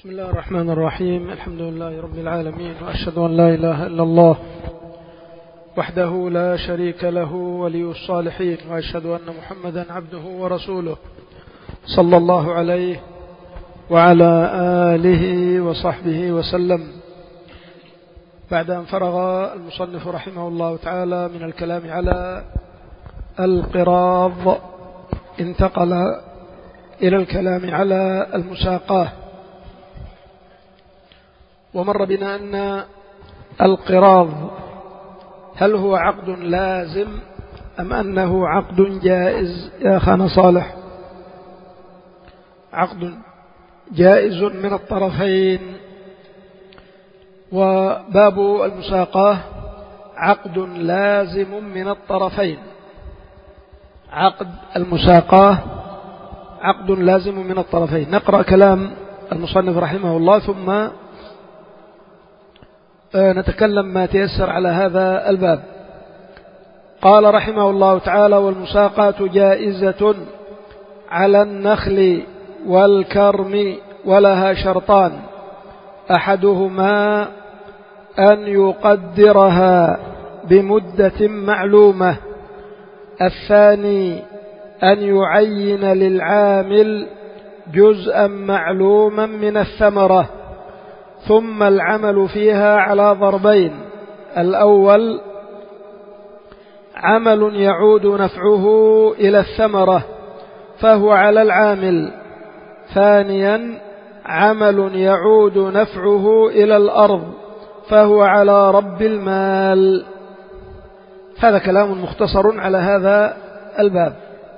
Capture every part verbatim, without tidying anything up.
بسم الله الرحمن الرحيم. الحمد لله رب العالمين، وأشهد أن لا إله إلا الله وحده لا شريك له ولي الصالحين، وأشهد أن محمدا عبده ورسوله صلى الله عليه وعلى آله وصحبه وسلم. بعد أن فرغ المصنف رحمه الله تعالى من الكلام على القراض، انتقل إلى الكلام على المساقاه. ومر بنا أن القراض هل هو عقد لازم أم أنه عقد جائز؟ يا أخانا صالح، عقد جائز من الطرفين. وباب المساقاه عقد لازم من الطرفين. عقد المساقاه عقد لازم من الطرفين. نقرأ كلام المصنف رحمه الله ثم نتكلم ما تيسر على هذا الباب. قال رحمه الله تعالى: والمساقات جائزة على النخل والكرم، ولها شرطان: أحدهما أن يقدرها بمدة معلومة، الثاني أن يعين للعامل جزءا معلوما من الثمرة، ثم العمل فيها على ضربين: الأول عمل يعود نفعه إلى الثمرة فهو على العامل، ثانيا عمل يعود نفعه إلى الأرض فهو على رب المال. هذا كلام مختصر على هذا الباب.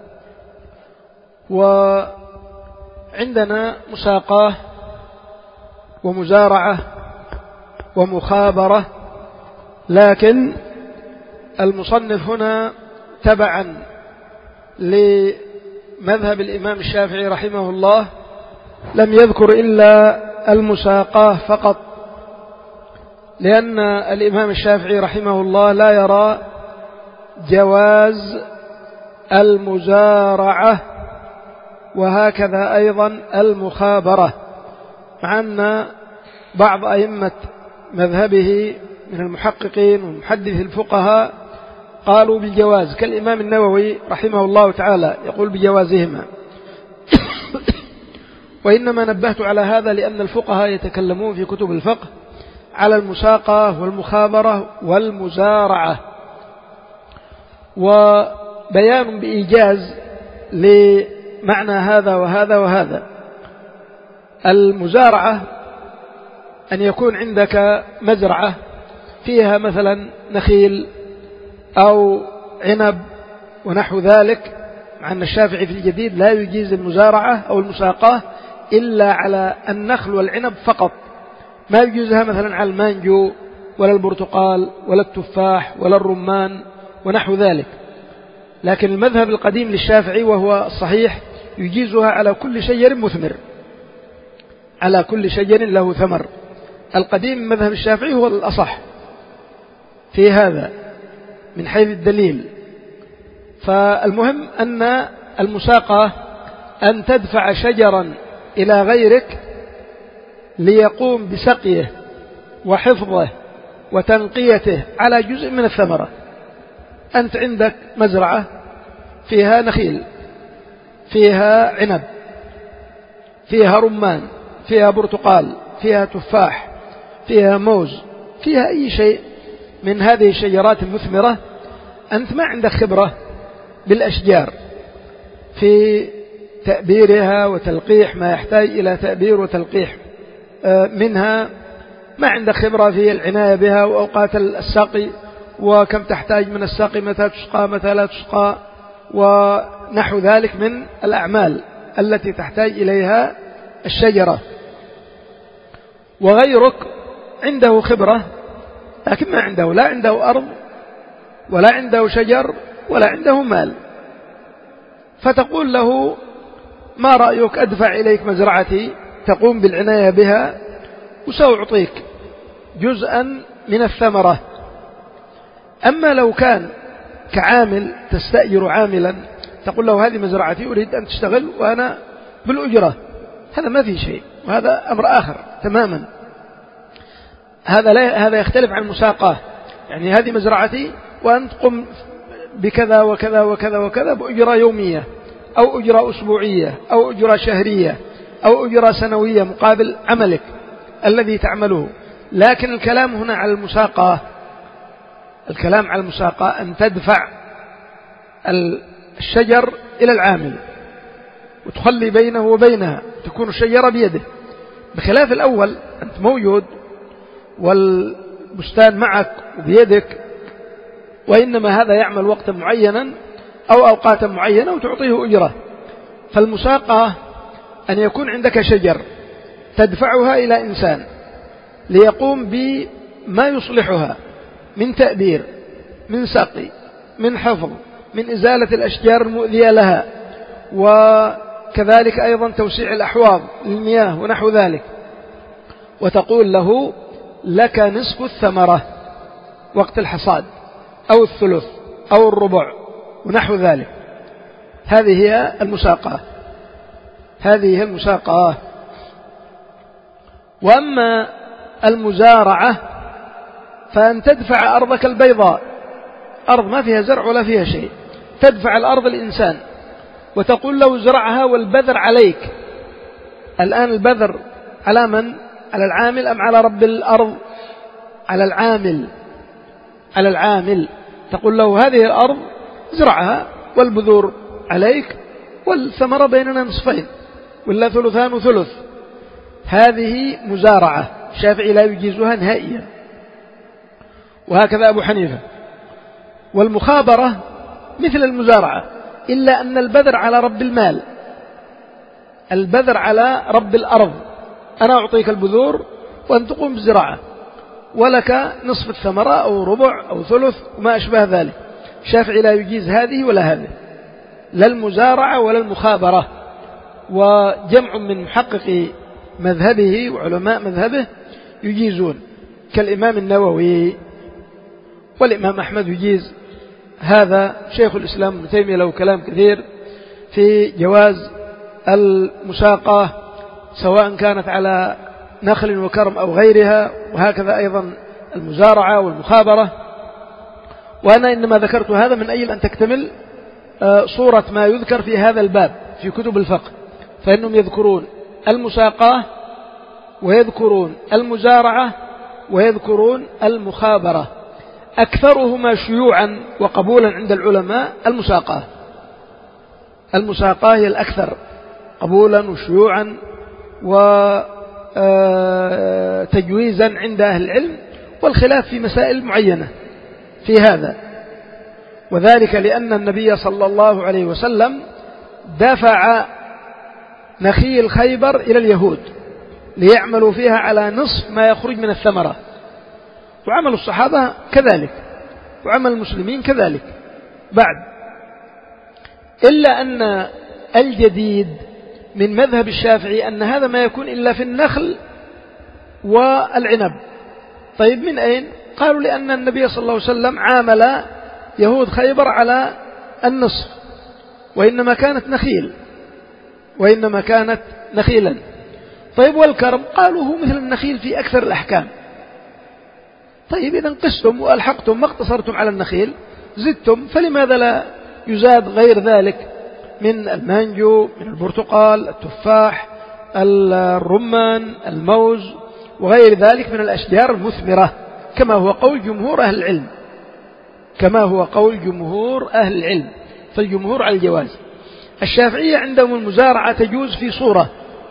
وعندنا مساقاه ومزارعة ومخابرة، لكن المصنف هنا تبعا لمذهب الإمام الشافعي رحمه الله لم يذكر إلا المساقاه فقط، لأن الإمام الشافعي رحمه الله لا يرى جواز المزارعة وهكذا أيضا المخابرة، مع أن بعض أئمة مذهبه من المحققين ومحدث الفقهاء قالوا بالجواز، كالإمام النووي رحمه الله تعالى يقول بجوازهما. وإنما نبهت على هذا لأن الفقهاء يتكلمون في كتب الفقه على المساقاه والمخابرة والمزارعة، وبيان بإيجاز لمعنى هذا وهذا وهذا. المزارعة أن يكون عندك مزرعة فيها مثلا نخيل أو عنب ونحو ذلك، مع أن الشافعي في الجديد لا يجيز المزارعة أو المساقاه إلا على النخل والعنب فقط، ما يجيزها مثلا على المانجو ولا البرتقال ولا التفاح ولا الرمان ونحو ذلك. لكن المذهب القديم للشافعي وهو الصحيح يجيزها على كل شجر مثمر، على كل شجر له ثمر. القديم من مذهب الشافعي هو الأصح في هذا من حيث الدليل. فالمهم أن المساقاه أن تدفع شجرا إلى غيرك ليقوم بسقيه وحفظه وتنقيته على جزء من الثمرة. أنت عندك مزرعة فيها نخيل، فيها عنب، فيها رمان، فيها برتقال، فيها تفاح، فيها موز، فيها أي شيء من هذه الشجرات المثمرة. أنت ما عندك خبرة بالأشجار في تأبيرها وتلقيح ما يحتاج إلى تأبير وتلقيح منها، ما عندك خبرة في العناية بها وأوقات السقي وكم تحتاج من السقي، متى تسقى متى لا تسقى، ونحو ذلك من الأعمال التي تحتاج إليها الشجرة. وغيرك عنده خبرة لكن ما عنده، لا عنده أرض ولا عنده شجر ولا عنده مال، فتقول له: ما رأيك أدفع إليك مزرعتي تقوم بالعناية بها وسأعطيك جزءا من الثمرة. أما لو كان كعامل تستأجر عاملا تقول له: هذه مزرعتي أريد أن تشتغل وأنا بالأجرة، هذا ما في شيء، وهذا أمر آخر تماما. هذا لا هذا يختلف عن المساقاة. يعني هذه مزرعتي وأنت قم بكذا وكذا وكذا وكذا بأجرة يومية أو أجرة أسبوعية أو أجرة شهرية أو أجرة سنوية مقابل عملك الذي تعمله. لكن الكلام هنا على المساقاة، الكلام على المساقاة أن تدفع الشجر إلى العامل وتخلي بينه وبينها، تكون الشجرة بيده، بخلاف الأول أنت موجود والبستان معك وبيدك، وإنما هذا يعمل وقتا معينا أو أوقاتا معينة وتعطيه أجرة. فالمساقاة أن يكون عندك شجر تدفعها إلى إنسان ليقوم بما يصلحها من تأبير، من سقي، من حفظ، من إزالة الأشجار المؤذية لها، وكذلك أيضا توسيع الأحواض للمياه ونحو ذلك، وتقول له لك نصف الثمرة وقت الحصاد أو الثلث أو الربع ونحو ذلك. هذه هي المساقاة، هذه هي المساقاة. وأما المزارعة فأن تدفع أرضك البيضاء، أرض ما فيها زرع ولا فيها شيء، تدفع الأرض الإنسان وتقول له زرعها والبذر عليك. الآن البذر على من؟ على العامل أم على رب الأرض؟ على العامل، على العامل. تقول له هذه الأرض زرعها والبذور عليك والثمرة بيننا نصفين ولا ثلثان وثلث. هذه مزارعة، الشافعي لا يجيزها نهائيا، وهكذا أبو حنيفة. والمخابرة مثل المزارعة، إلا أن البذر على رب المال، البذر على رب الأرض. أنا أعطيك البذور وأن تقوم بالزراعة ولك نصف الثمرة أو ربع أو ثلث وما أشبه ذلك. الشافعي لا يجيز هذه ولا هذه، لا المزارعة ولا المخابرة. وجمع من محققي مذهبه وعلماء مذهبه يجيزون كالإمام النووي والإمام أحمد يجيز هذا. شيخ الإسلام ابن تيمية له كلام كثير في جواز المساقاة سواء كانت على نخل وكرم أو غيرها، وهكذا أيضا المزارعة والمخابرة. وأنا إنما ذكرت هذا من أجل أن تكتمل صورة ما يذكر في هذا الباب في كتب الفقه، فإنهم يذكرون المساقاة ويذكرون المزارعة ويذكرون المخابرة. أكثرهما شيوعا وقبولا عند العلماء المساقاة، المساقاة هي الأكثر قبولا وشيوعا وتجويزا عند أهل العلم، والخلاف في مسائل معينة في هذا. وذلك لأن النبي صلى الله عليه وسلم دفع نخيل خيبر إلى اليهود ليعملوا فيها على نصف ما يخرج من الثمرة، وعمل الصحابة كذلك وعمل المسلمين كذلك بعد. إلا أن الجديد من مذهب الشافعي أن هذا ما يكون إلا في النخل والعنب. طيب من أين؟ قالوا لأن النبي صلى الله عليه وسلم عامل يهود خيبر على النصف، وإنما كانت نخيل وإنما كانت نخيلا. طيب والكرم؟ قالوا هو مثل النخيل في أكثر الأحكام. طيب إذا قستم وألحقتم ما اقتصرتم على النخيل زدتم، فلماذا لا يزاد غير ذلك من المانجو، من البرتقال، التفاح، الرمان، الموز وغير ذلك من الأشجار المثمرة، كما هو قول جمهور أهل العلم، كما هو قول جمهور أهل العلم، فالجمهور على الجواز. الشافعية عندهم المزارعة تجوز في صورة،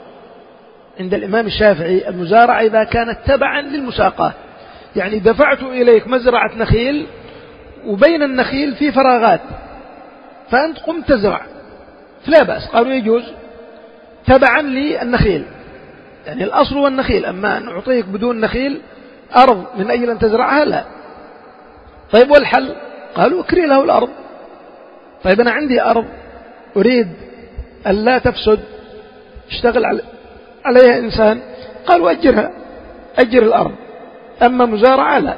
عند الإمام الشافعي المزارعة إذا كانت تبعا للمساقاة، يعني دفعت إليك مزرعة نخيل وبين النخيل في فراغات فأنت قمت تزرع فلا بأس، قالوا يجوز تبعا للنخيل، يعني الأصل هو النخيل، أما أن أعطيك بدون نخيل أرض من أجل أن تزرعها لا. طيب والحل؟ قالوا اكري له الأرض. طيب أنا عندي أرض أريد أن لا تفسد اشتغل عليها إنسان، قالوا أجرها، أجر الأرض. أما مزارعة لا،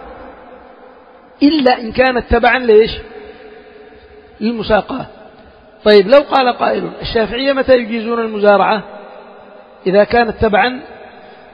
إلا إن كانت تبعا ليش؟ للمساقاة. طيب لو قال قائل الشافعية متى يجيزون المزارعة؟ إذا كانت تبعا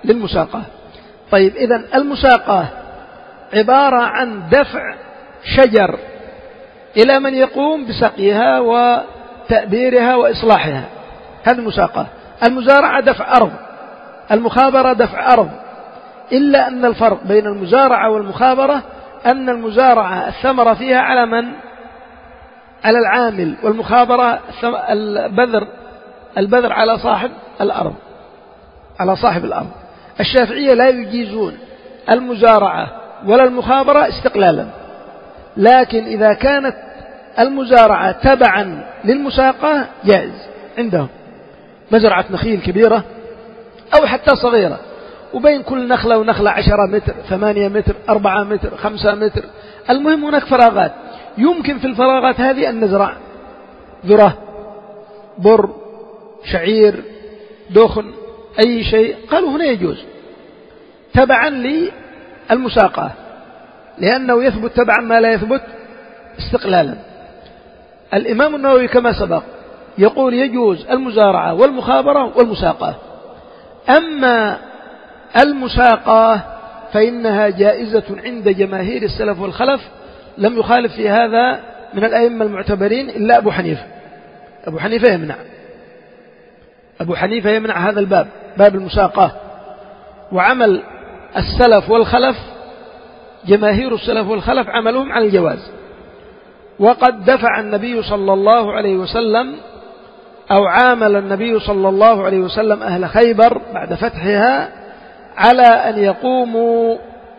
للمساقاة. طيب إذن المساقاة عبارة عن دفع شجر إلى من يقوم بسقيها وتأبيرها وإصلاحها، هذه المساقاة. المزارعة دفع أرض، المخابرة دفع أرض، إلا أن الفرق بين المزارعة والمخابرة أن المزارعة الثمرة فيها على من؟ على العامل، والمخابرة البذر البذر على صاحب الأرض، على صاحب الأرض. الشافعية لا يجيزون المزارعة ولا المخابرة استقلالا، لكن إذا كانت المزارعة تبعا للمساقاة جائز عندهم، مزرعة نخيل كبيرة أو حتى صغيرة، وبين كل نخلة ونخلة عشرة متر، ثمانية متر، أربعة متر، خمسة متر، المهم هناك فراغات، يمكن في الفراغات هذه أن نزرع ذرة، بر، شعير، دخن، أي شيء، قالوا هنا يجوز تبعا للمساقاة، لأنه يثبت تبعا ما لا يثبت استقلالا. الإمام النووي كما سبق يقول يجوز المزارعة والمخابرة والمساقاة. أما المساقاة فإنها جائزة عند جماهير السلف والخلف، لم يخالف في هذا من الأئمة المعتبرين إلا أبو حنيفة. أبو حنيفة يمنع أبو حنيفة يمنع هذا الباب، باب المساقاة. وعمل السلف والخلف، جماهير السلف والخلف عملهم على الجواز. وقد دفع النبي صلى الله عليه وسلم أو عامل النبي صلى الله عليه وسلم أهل خيبر بعد فتحها على أن يقوموا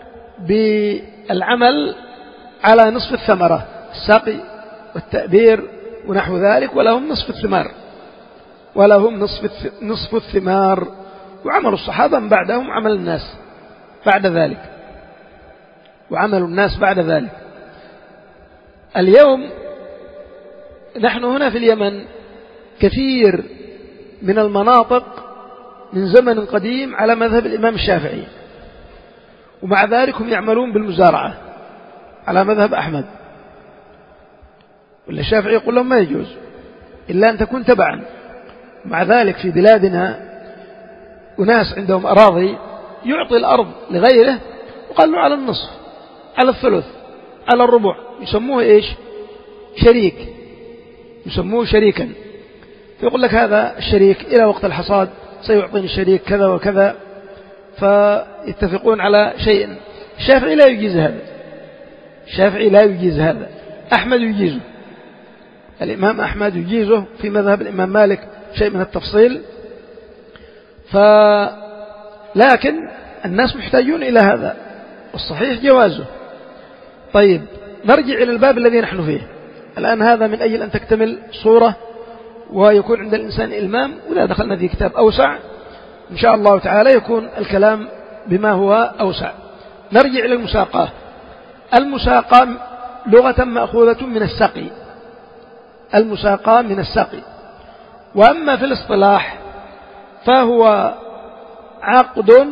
بالعمل على نصف الثمرة، السقي والتأبير ونحو ذلك، ولهم نصف الثمار ولهم نصف نصف الثمار. وعمل الصحابة من بعدهم عمل الناس بعد ذلك، وعمل الناس بعد ذلك. اليوم نحن هنا في اليمن كثير من المناطق من زمن قديم على مذهب الإمام الشافعي، ومع ذلك هم يعملون بالمزارعة على مذهب أحمد، ولا الشافعي يقول لهم ما يجوز إلا أن تكون تبعا. مع ذلك في بلادنا أناس عندهم أراضي يعطي الأرض لغيره وقال له على النصف، على الثلث، على الربع، يسموه إيش؟ شريك، يسموه شريكا. فيقول لك هذا الشريك إلى وقت الحصاد سيعطيني الشريك كذا وكذا، فيتفقون على شيء. الشافعي لا يجيز هذا، الشافعي لا يجيز هذا، أحمد يجيزه، الإمام أحمد يجيزه، في مذهب الإمام مالك شيء من التفصيل. ف لكن الناس محتاجون إلى هذا، والصحيح جوازه. طيب نرجع إلى الباب الذي نحن فيه الآن. هذا من أجل أن تكتمل صورة ويكون عند الإنسان إلمام، وإذا دخلنا في كتاب أوسع إن شاء الله تعالى يكون الكلام بما هو أوسع. نرجع إلى المساقاة. المساقاة لغة مأخوذة من السقي، المساقاة من السقي. وأما في الاصطلاح فهو عقد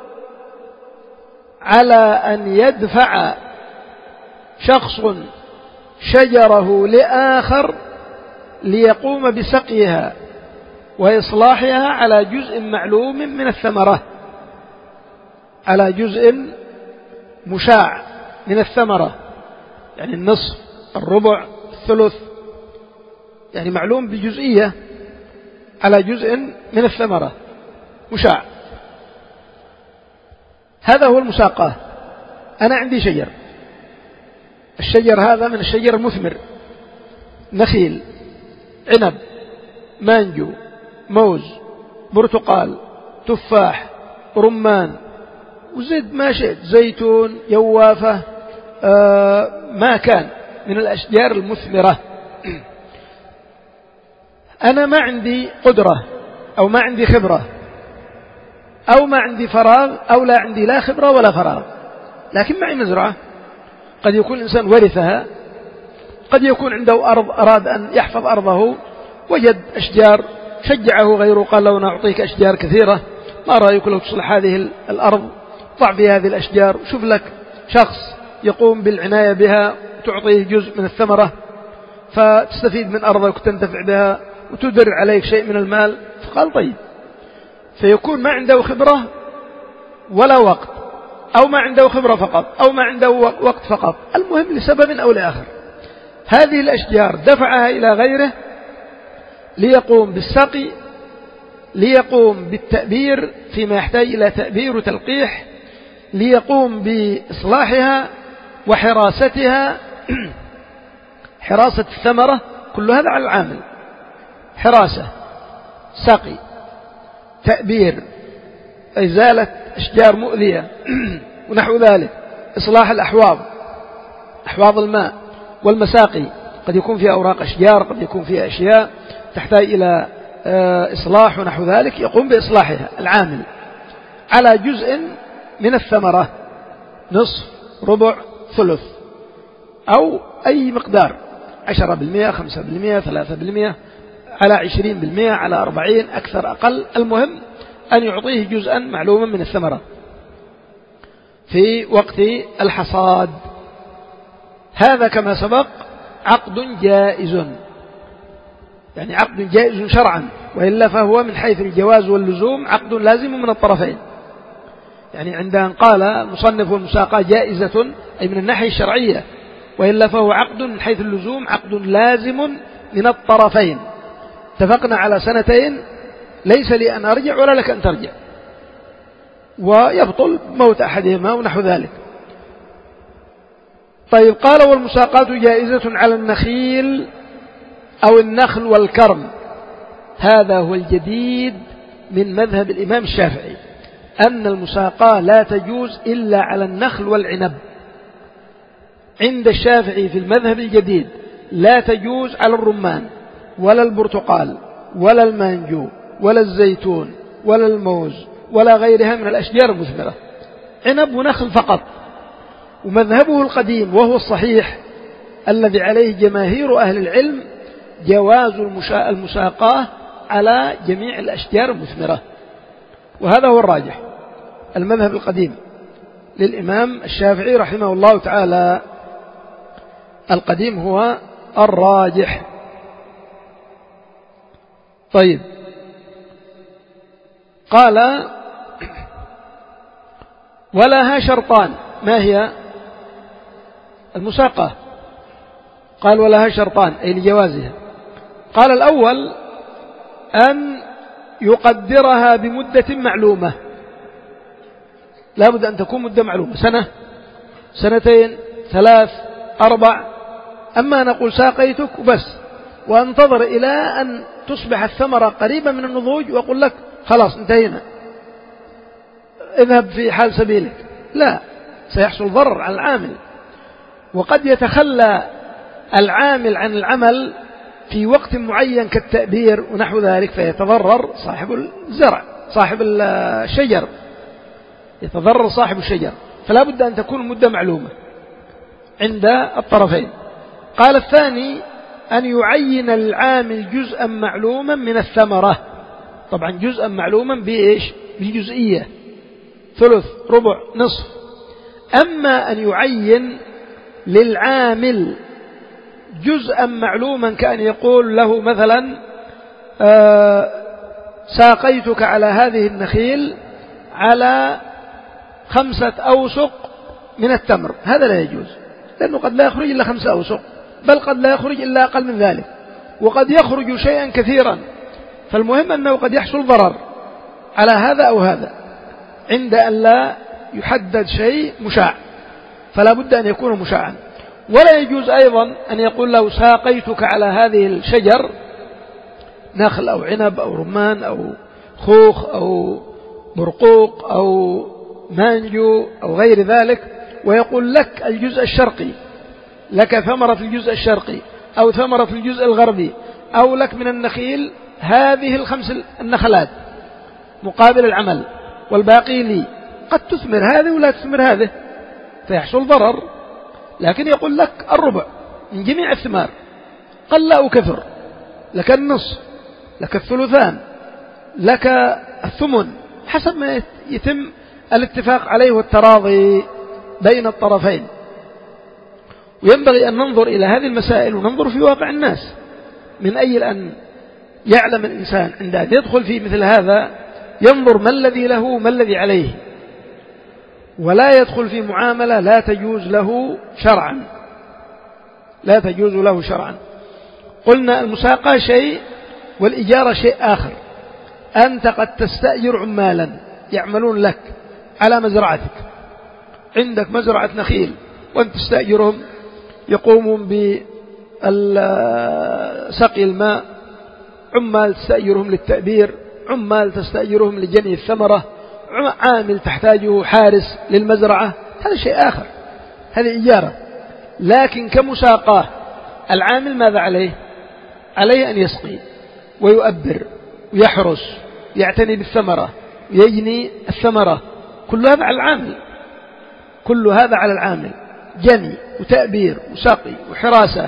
على أن يدفع شخص شجره لآخر ليقوم بسقيها وإصلاحها على جزء معلوم من الثمرة، على جزء مشاع من الثمرة، يعني النصف، الربع، الثلث، يعني معلوم بجزئية على جزء من الثمرة مشاع. هذا هو المساقاة. أنا عندي شجر، الشجر هذا من الشجر المثمر، نخيل، عنب، مانجو، موز، برتقال، تفاح، رمان، وزد ما شئت، زيتون، يوافة، آه ما كان من الأشجار المثمرة. أنا ما عندي قدرة أو ما عندي خبرة أو ما عندي فراغ أو لا عندي لا خبرة ولا فراغ، لكن معي مزرعة. قد يكون الإنسان ورثها، قد يكون عنده أرض أراد أن يحفظ أرضه، وجد أشجار، شجعه غيره قال له نعطيك أشجار كثيرة، ما رأيك لو تصلح هذه الأرض، ضع بها هذه الأشجار، شوف لك شخص يقوم بالعناية بها، تعطيه جزء من الثمرة فتستفيد من أرضك وتنتفع بها وتدر عليك شيء من المال. فقال طيب. فيكون ما عنده خبرة ولا وقت، أو ما عنده خبرة فقط، أو ما عنده وقت فقط، المهم لسبب أو لآخر، هذه الأشجار دفعها إلى غيره ليقوم بالسقي، ليقوم بالتأبير فيما يحتاج إلى تأبير وتلقيح، ليقوم بإصلاحها وحراستها حراسة الثمرة، كل هذا على العامل، حراسة، سقي، تأبير، إزالة أشجار مؤذية ونحو ذلك، إصلاح الأحواض، أحواض الماء والمساقي، قد يكون فيها أوراق أشجار، قد يكون فيها أشياء تحتاج إلى إصلاح ونحو ذلك، يقوم بإصلاحها العامل على جزء من الثمرة، نصف، ربع، ثلث، أو أي مقدار، عشرة بالمئة، خمسة بالمئة، ثلاثة بالمئة، على عشرين بالمئة، على أربعين، أكثر أقل، المهم أن يعطيه جزءا معلوما من الثمرة في وقت الحصاد. هذا كما سبق عقد جائز، يعني عقد جائز شرعا، وإلا فهو من حيث الجواز واللزوم عقد لازم من الطرفين. يعني عندما قال المصنف والمساقاة جائزة أي من الناحية الشرعية، وإلا فهو عقد من حيث اللزوم عقد لازم من الطرفين. اتفقنا على سنتين، ليس لي أن أرجع ولا لك أن ترجع، ويبطل موت أحدهما ونحو ذلك. طيب، قال والمساقات جائزة على النخيل أو النخل والكرم. هذا هو الجديد من مذهب الإمام الشافعي، أن المساقاة لا تجوز إلا على النخل والعنب. عند الشافعي في المذهب الجديد لا تجوز على الرمان ولا البرتقال ولا المانجو ولا الزيتون ولا الموز ولا غيرها من الأشجار المثمرة، عنب ونخل فقط. ومذهبه القديم وهو الصحيح الذي عليه جماهير أهل العلم جواز المساقاة على جميع الأشجار المثمرة، وهذا هو الراجح. المذهب القديم للإمام الشافعي رحمه الله تعالى، القديم هو الراجح. طيب، قال ولها شرطان. ما هي المساقاة؟ قال ولها شرطان أي لجوازها. قال الأول أن يقدرها بمدة معلومة، لا بد أن تكون مدة معلومة، سنة، سنتين، ثلاث، أربع. أما نقول ساقيتك وبس وانتظر إلى أن تصبح الثمرة قريبة من النضوج وأقول لك خلاص انتهينا اذهب في حال سبيلك، لا، سيحصل ضرر على العامل. وقد يتخلى العامل عن العمل في وقت معين كالتأبير ونحو ذلك، فيتضرر صاحب الزرع، صاحب الشجر، يتضرر صاحب الشجر. فلا بد أن تكون المدة معلومة عند الطرفين. قال الثاني أن يعين العامل جزءا معلوما من الثمرة، طبعا جزءا معلوما بإيش؟ بالجزئية، ثلث، ربع، نصف. أما أن يعين للعامل جزءا معلوما كأن يقول له مثلا آه ساقيتك على هذه النخيل على خمسة أوسق من التمر، هذا لا يجوز، لأنه قد لا يخرج إلا خمسة أوسق، بل قد لا يخرج إلا أقل من ذلك، وقد يخرج شيئا كثيرا. فالمهم أنه قد يحصل ضرر على هذا أو هذا عند أن لا يحدد شيء مشاع، فلا بد أن يكون مشاعا. ولا يجوز أيضا أن يقول له ساقيتك على هذه الشجر، نخل أو عنب أو رمان أو خوخ أو برقوق أو مانجو أو غير ذلك، ويقول لك الجزء الشرقي، لك ثمرة في الجزء الشرقي أو ثمرة في الجزء الغربي، أو لك من النخيل هذه الخمس النخلات مقابل العمل والباقي لي. قد تثمر هذه ولا تثمر هذه فيحصل ضرر، لكن يقول لك الربع من جميع الثمار، قل أو كثر، لك النصف، لك الثلثان، لك الثمن، حسب ما يتم الاتفاق عليه والتراضي بين الطرفين. وينبغي أن ننظر إلى هذه المسائل وننظر في واقع الناس، من أجل أن يعلم الإنسان عند أن يدخل في مثل هذا ينظر ما الذي له ما الذي عليه، ولا يدخل في معاملة لا تجوز له شرعا، لا تجوز له شرعا. قلنا المساقة شيء والإجارة شيء آخر. أنت قد تستأجر عمالا يعملون لك على مزرعتك، عندك مزرعة نخيل وأنت تستأجرهم يقومون بسقي الماء، عمال تستأجرهم للتأبير، عمال تستأجرهم لجني الثمرة، عامل تحتاجه حارس للمزرعة، هذا شيء آخر، هذه إجارة. لكن كمساقاه العامل ماذا عليه؟ عليه أن يسقي ويؤبر ويحرس، يعتني بالثمرة ويجني الثمرة، كل هذا على العامل، كل هذا على العامل، جني وتأبير وسقي وحراسة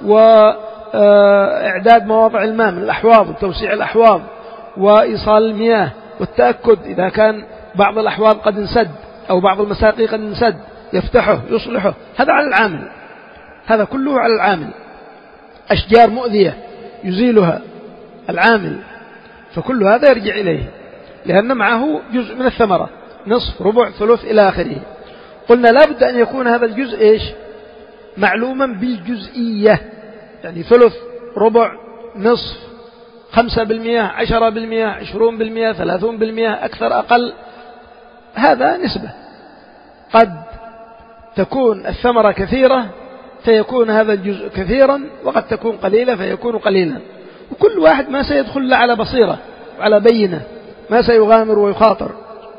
وإعداد مواضع الماء من الأحواض وتوسيع الأحواض وإيصال المياه والتأكد إذا كان بعض الأحواض قد انسد أو بعض المساقي قد انسد يفتحه يصلحه، هذا على العامل، هذا كله على العامل. أشجار مؤذية يزيلها العامل، فكل هذا يرجع إليه لأن معه جزء من الثمرة، نصف ربع ثلث إلى آخره. قلنا لابد أن يكون هذا الجزء إيش؟ معلوما بالجزئية، يعني ثلث ربع نصف خمسة بالمئة عشرة بالمئة عشرون بالمئة ثلاثون بالمئة أكثر أقل، هذا نسبة. قد تكون الثمرة كثيرة فيكون هذا الجزء كثيرا، وقد تكون قليلة فيكون قليلا، وكل واحد ما سيدخل له على بصيرة وعلى بينة، ما سيغامر ويخاطر.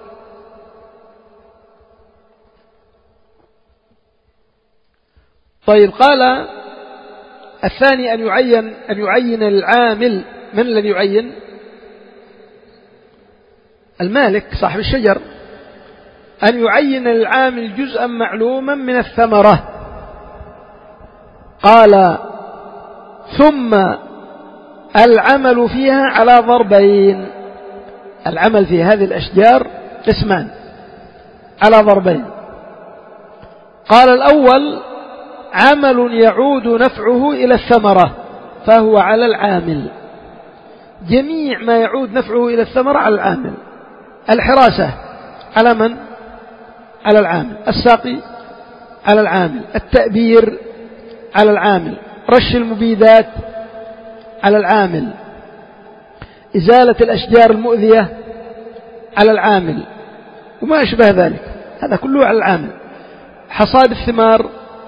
طيب، قال الثاني أن يعين أن يعين العامل. من الذي يعين؟ المالك صاحب الشجر، أن يعين العامل جزءا معلوما من الثمرة. قال ثم العمل فيها على ضربين، العمل في هذه الأشجار قسمان على ضربين. قال الأول عمل يعود نفعه إلى الثمرة فهو على العامل، جميع ما يعود نفعه إلى الثمرة على العامل. الحراسة على من؟ على العامل. الساقي على العامل. التأبير على العامل. رش المبيدات على العامل. إزالة الأشجار المؤذية على العامل، وما أشبه ذلك، هذا كله على العامل. حصاد الثمار،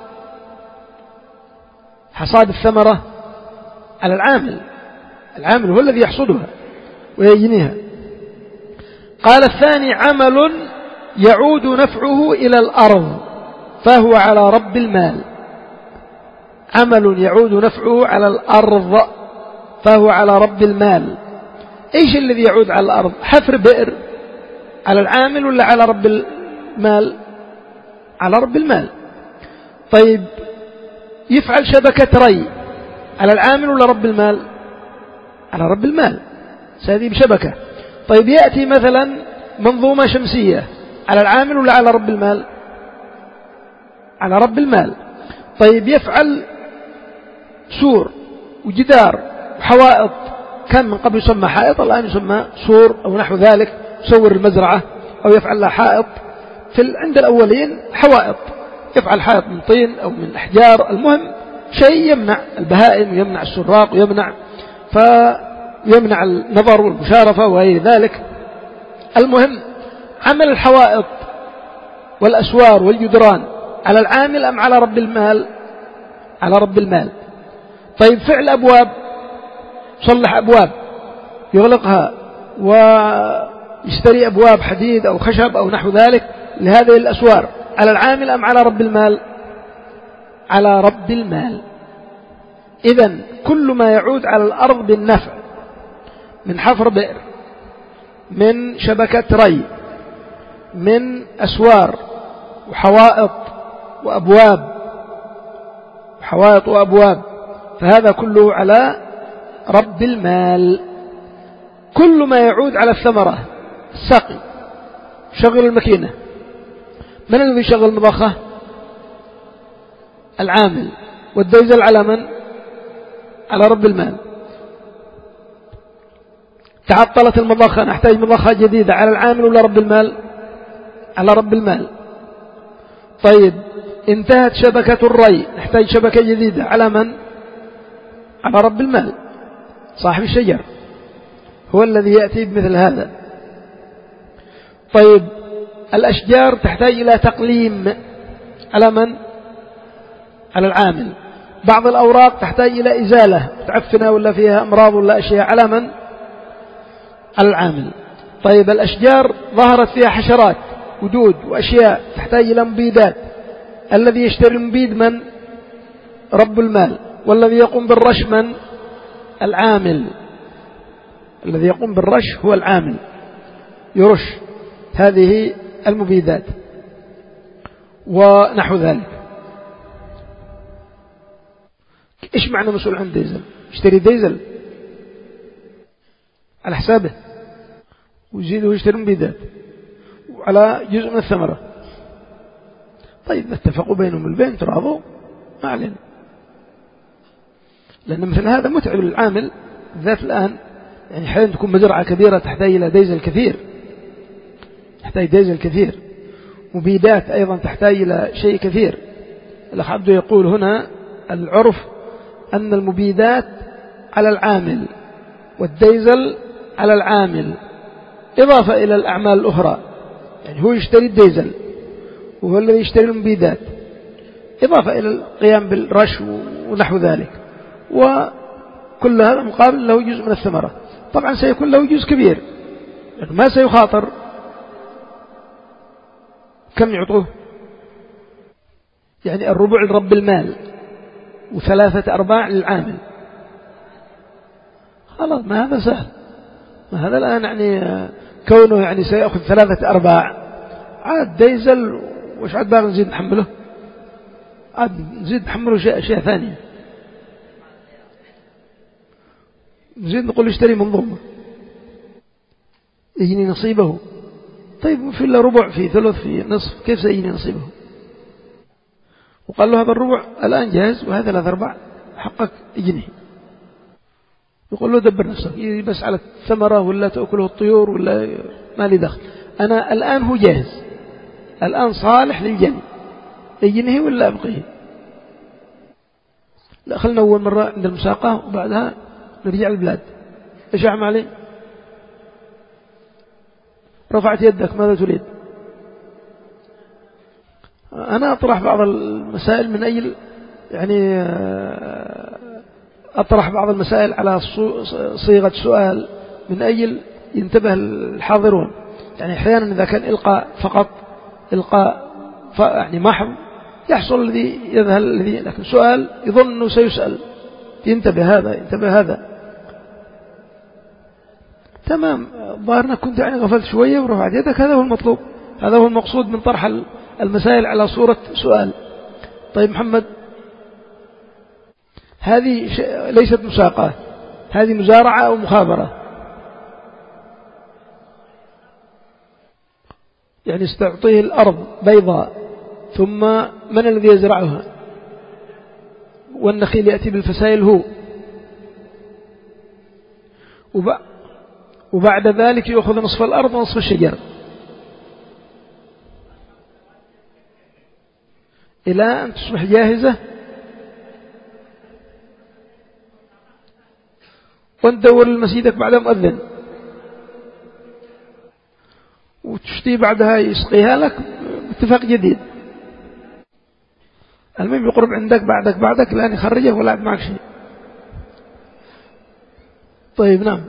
حصاد الثمرة على العامل، العامل هو الذي يحصدها ويجنيها. قال الثاني عمل يعود نفعه إلى الأرض فهو على رب المال، عمل يعود نفعه على الأرض فهو على رب المال. إيش الذي يعود على الأرض؟ حفر بئر على العامل ولا على رب المال؟ على رب المال. طيب، يفعل شبكة ري على العامل ولا رب المال؟ على رب المال، سهذه بشبكة. طيب، يأتي مثلا منظومة شمسية على العامل ولا على رب المال؟ على رب المال. طيب، يفعل سور وجدار وحوائط، كان من قبل يسمى حائط الآن يسمى سور أو نحو ذلك، يسور المزرعة أو يفعل لها حائط. في عند الأولين حوائط، يفعل حائط من طين أو من أحجار، المهم شيء يمنع البهائم ويمنع السراق ويمنع فيمنع النظر والمشارفة وغير ذلك. المهم عمل الحوائط والأسوار والجدران على العامل أم على رب المال؟ على رب المال. طيب، فعل أبواب، صلح أبواب يغلقها ويشتري أبواب حديد أو خشب أو نحو ذلك لهذه الأسوار، على العامل أم على رب المال؟ على رب المال. إذن كل ما يعود على الأرض بالنفع من حفر بئر، من شبكة ري، من أسوار وحوائط وأبواب وحوائط وأبواب، فهذا كله على رب المال. كل ما يعود على الثمرة، الساقي شغل الماكينة، من الذي يشغل المضخة؟ العامل. والديزل على من؟ على رب المال. تعطلت المضخة، نحتاج مضخة جديدة، على العامل ولا رب المال؟ على رب المال. طيب انتهت شبكة الري، نحتاج شبكة جديدة على من؟ على رب المال صاحب الشجر، هو الذي يأتي بمثل هذا. طيب الأشجار تحتاج إلى تقليم، على من؟ على العامل. بعض الأوراق تحتاج إلى إزالة، تعفنة ولا فيها أمراض ولا أشياء، على من؟ على العامل. طيب الأشجار ظهرت فيها حشرات ودود وأشياء تحتاج إلى مبيدات، الذي يشتري المبيد من؟ رب المال. والذي يقوم بالرش من؟ العامل. الذي يقوم بالرش هو العامل، يرش هذه المبيدات ونحو ذلك. إيش معنى مسؤول عن ديزل؟ يشتري ديزل على حسابه ويزيد ويشتري مبيدات وعلى جزء من الثمرة. طيب اتفقوا بينهم البين، تراضوا، ما علينا، لأن مثل هذا متعب للعامل ذات الآن. يعني حين تكون مزرعة كبيرة تحتاج إلى ديزل كثير، تحتاج ديزل كثير، مبيدات أيضا تحتاج إلى شيء كثير. الأخ عبده يقول هنا العرف أن المبيدات على العامل والديزل على العامل، إضافة إلى الأعمال الأخرى. يعني هو يشتري الديزل وهو الذي يشتري المبيدات، إضافة إلى القيام بالرش ونحو ذلك، وكل هذا مقابل له جزء من الثمرة. طبعا سيكون له جزء كبير، لأنه ما سيخاطر. كم يعطوه؟ يعني الربع لرب المال وثلاثة أرباع للعامل. خلاص، ما هذا سهل، ما هذا الآن يعني كونه يعني سيأخذ ثلاثة أرباع، عاد ديزل وش عاد باغي نزيد نحمله؟ عاد نزيد نحمله شيء أشياء ثانية، نزيد نقول اشتري منظومة يجيني نصيبه. طيب في إلا ربع، في ثلث، في نصف، كيف سيجيني نصيبه؟ وقال له هذا الربع الآن جاهز وهذا ثلاث أرباع حقك يجنيه. يقول له دبر نفسك، بس على الثمرة ولا تأكله الطيور ولا ما لي دخل، أنا الآن هو جاهز، الآن صالح للجني، يجنيه ولا أبقيه؟ لا، خلنا أول مرة عند المساقة وبعدها نرجع البلاد. إيش أعمل عليه؟ رفعت يدك، ماذا تريد؟ أنا أطرح بعض المسائل من أجل يعني أطرح بعض المسائل على صيغة سؤال من أجل ينتبه الحاضرون. يعني أحيانا إذا كان إلقاء فقط، إلقاء يعني محض، يحصل الذي يذهل الذي، لكن سؤال يظن أنه سيسأل، ينتبه هذا ينتبه هذا. تمام، ظاهرنا كنت يعني غفلت شوية ورفعت يدك، هذا هو المطلوب، هذا هو المقصود من طرح المسائل على صورة سؤال. طيب محمد، هذه ليست مساقة، هذه مزارعة أو مخابرة. يعني استعطيه الأرض بيضاء، ثم من الذي يزرعها؟ والنخيل يأتي بالفسائل هو، وبعد ذلك يأخذ نصف الأرض ونصف الشجر إلى أن تصبح جاهزة، وندور لمسيدك بعد مؤذن، وتشتي بعدها يسقيها لك باتفاق جديد. المهم يقرب عندك بعدك بعدك لأن يخرجه ولا عد معك شيء. طيب نعم.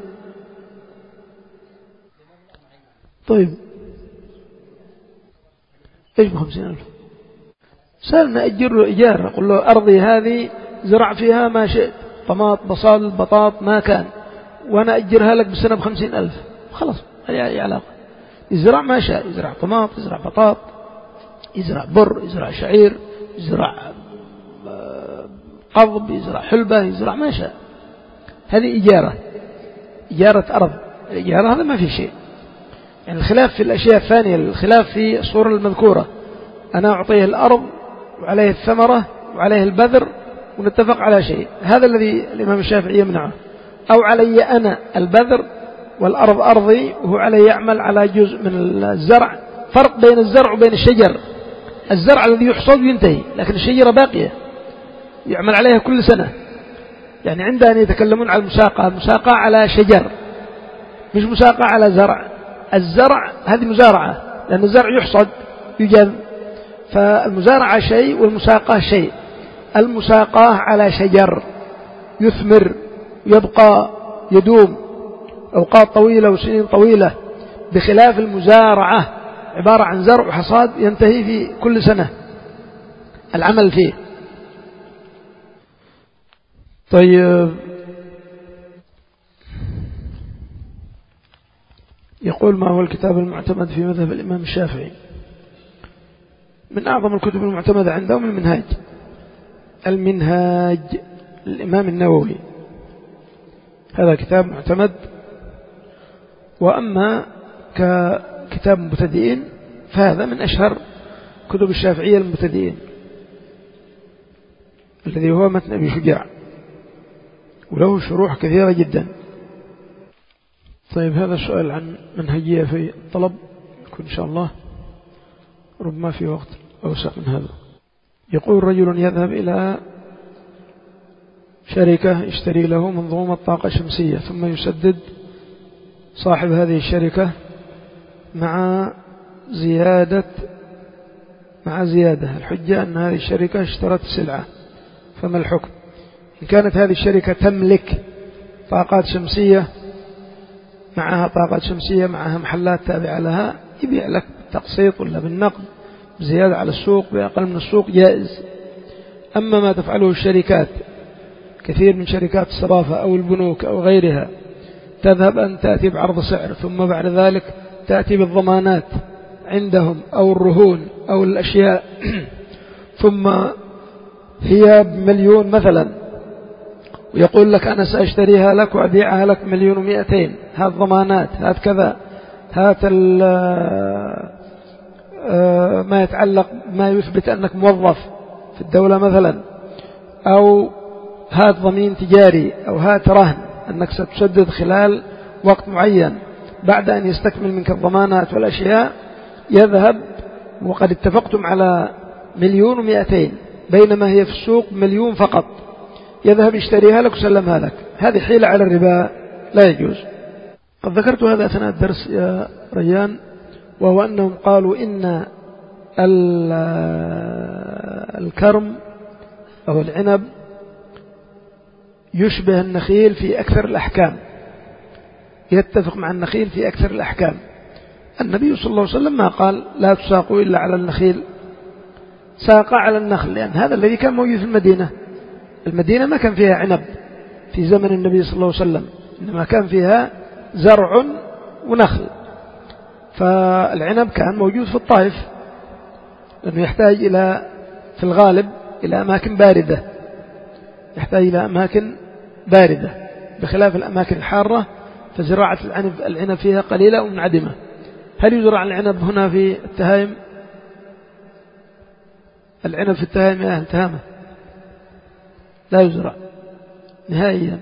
طيب ايش بخمسين ألف؟ سألنا أجر له إجارة، قل له أرضي هذه زرع فيها ما شئت، طماط بصل بطاط ما كان، وأنا أجرها لك بالسنة بخمسين ألف، خلاص هذه أي علاقة. يزرع ما شاء، يزرع طماط، يزرع بطاط، يزرع بر، يزرع شعير، يزرع قضب، يزرع حلبة، يزرع ما شاء. هذه إجارة، إجارة أرض. الإجارة هذا ما في شيء. يعني الخلاف في الأشياء الثانية، الخلاف في الصورة المذكورة، أنا أعطيه الأرض وعليه الثمرة وعليه البذر ونتفق على شيء، هذا الذي الإمام الشافعي يمنعه. أو علي أنا البذر والأرض أرضي وهو علي يعمل على جزء من الزرع. فرق بين الزرع وبين الشجر، الزرع الذي يحصد ينتهي، لكن الشجرة باقية يعمل عليها كل سنة. يعني عندنا يتكلمون على المساقة، المساقة على شجر مش مساقة على زرع. الزرع هذه مزارعة، لأن الزرع يحصد يجذ، فالمزارعة شيء والمساقة شيء. المساقة على شجر يثمر يبقى يدوم أوقات طويلة وسنين طويلة، بخلاف المزارعة عبارة عن زرع وحصاد ينتهي في كل سنة العمل فيه. طيب، يقول ما هو الكتاب المعتمد في مذهب الإمام الشافعي؟ من أعظم الكتب المعتمدة عندهم المنهاج. المنهاج الإمام النووي هذا كتاب معتمد. وأما ككتاب مبتدئين فهذا من أشهر كتب الشافعية المبتدئين، الذي هو متن أبي شجاع، وله شروح كثيرة جدا. طيب، هذا السؤال عن منهجية في الطلب يكون إن شاء الله ربما في وقت أوسع من هذا. يقول رجل يذهب إلى شركة يشتري له منظومة طاقة شمسية، ثم يسدد صاحب هذه الشركة مع زيادة مع زيادة الحجة أن هذه الشركة اشترت السلعة، فما الحكم؟ إن كانت هذه الشركة تملك طاقات شمسية، معها طاقات شمسية، معها محلات تابعة لها، يبيع لك تقسيط ولا بالنقد بزيادة على السوق بأقل من السوق جائز. أما ما تفعله الشركات، كثير من شركات الصرافة أو البنوك أو غيرها، تذهب أن تأتي بعرض سعر، ثم بعد ذلك تأتي بالضمانات عندهم أو الرهون أو الأشياء ثم هي بمليون مثلا، ويقول لك أنا سأشتريها لك وأبيعها لك مليون ومئتين، هات ضمانات، هات كذا، هات ما يتعلق ما يثبت أنك موظف في الدولة مثلا، أو هات ضمين تجاري، أو هات رهن أنك ستسدد خلال وقت معين. بعد أن يستكمل منك الضمانات والأشياء يذهب وقد اتفقتم على مليون ومئتين، بينما هي في السوق مليون فقط، يذهب يشتريها لك وسلمها لك. هذه حيلة على الربا لا يجوز. قد ذكرت هذا أثناء الدرس يا ريان، وهو أنهم قالوا إن الكرم أو العنب يشبه النخيل في أكثر الأحكام، يتفق مع النخيل في أكثر الأحكام. النبي صلى الله عليه وسلم ما قال لا تساقوا إلا على النخيل، ساق على النخل، لأن هذا الذي كان موجود في المدينة. المدينة ما كان فيها عنب في زمن النبي صلى الله عليه وسلم، إنما كان فيها زرع ونخل. فالعنب كان موجود في الطائف، لأنه يحتاج إلى في الغالب إلى أماكن باردة، يحتاج إلى أماكن باردة بخلاف الأماكن الحارة، فزراعة العنب العنب فيها قليلة ومنعدمة. هل يزرع العنب هنا في التهايم؟ العنب في التهايم يا أهل تهامة لا يزرع نهائيا.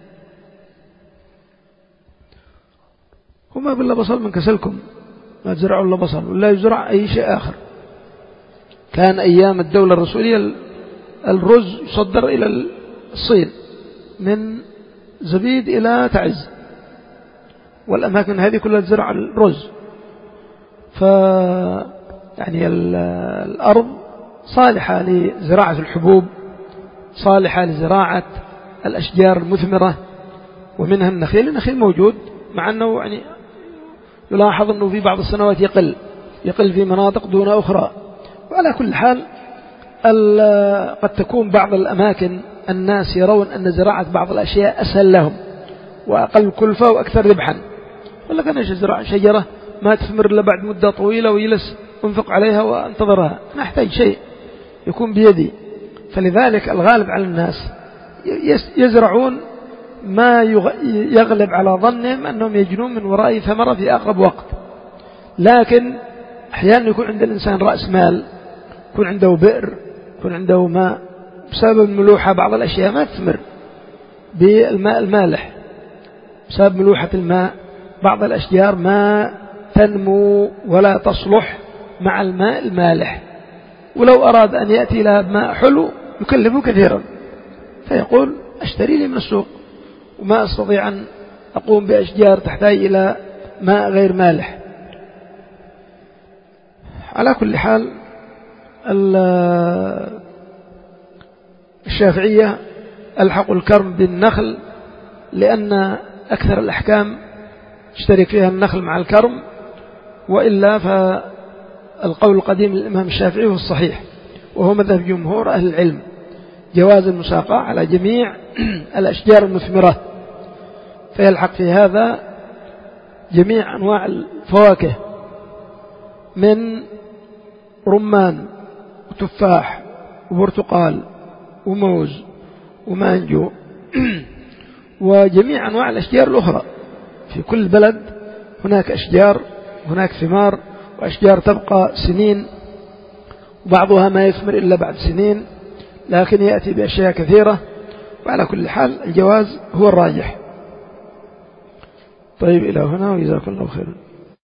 وما بالله بصل من كسلكم، ما تزرعوا إلا بصل، ولا يزرع أي شيء آخر. كان أيام الدولة الرسولية الرز يصدر إلى الصين من زبيد إلى تعز، والأماكن هذه كلها تزرع الرز. ف يعني الأرض صالحة لزراعة الحبوب، صالحة لزراعة الأشجار المثمرة، ومنها النخيل. النخيل موجود، مع أنه يعني يلاحظ أنه في بعض السنوات يقل يقل في مناطق دون أخرى. وعلى كل حال قد تكون بعض الأماكن الناس يرون أن زراعة بعض الأشياء أسهل لهم وأقل كلفة وأكثر ربحا، ولا كان يزرع شجرة ما تثمر إلا بعد مدة طويلة ويلس وانفق عليها وانتظرها، نحتاج شيء يكون بيدي. فلذلك الغالب على الناس يزرعون ما يغلب على ظنهم أنهم يجنون من وراء ثمرة في أقرب وقت. لكن أحيانا يكون عند الإنسان رأس مال، يكون عنده بئر، يكون عنده ماء، بسبب الملوحة بعض الأشياء ما تثمر بالماء المالح، بسبب ملوحة الماء بعض الأشجار ما تنمو ولا تصلح مع الماء المالح. ولو أراد أن يأتي لها بماء حلو يكلفه كثيرا، فيقول أشتري لي من السوق وما أستطيع أن أقوم بأشجار تحتاج إلى ماء غير مالح. على كل حال الشافعية ألحقوا الكرم بالنخل لأن أكثر الأحكام اشترك فيها النخل مع الكرم، وإلا فالقول القديم للإمام الشافعي هو الصحيح، وهو مذهب جمهور أهل العلم، جواز المساقاة على جميع الأشجار المثمرة، فيلحق في هذا جميع أنواع الفواكه من رمان وتفاح وبرتقال وموز ومانجو وجميع أنواع الأشجار الأخرى. في كل بلد هناك أشجار، هناك ثمار وأشجار تبقى سنين، وبعضها ما يثمر إلا بعد سنين، لكن يأتي بأشياء كثيرة. وعلى كل حال الجواز هو الراجح. طيب إلى هنا وجزاكم الله خيرا.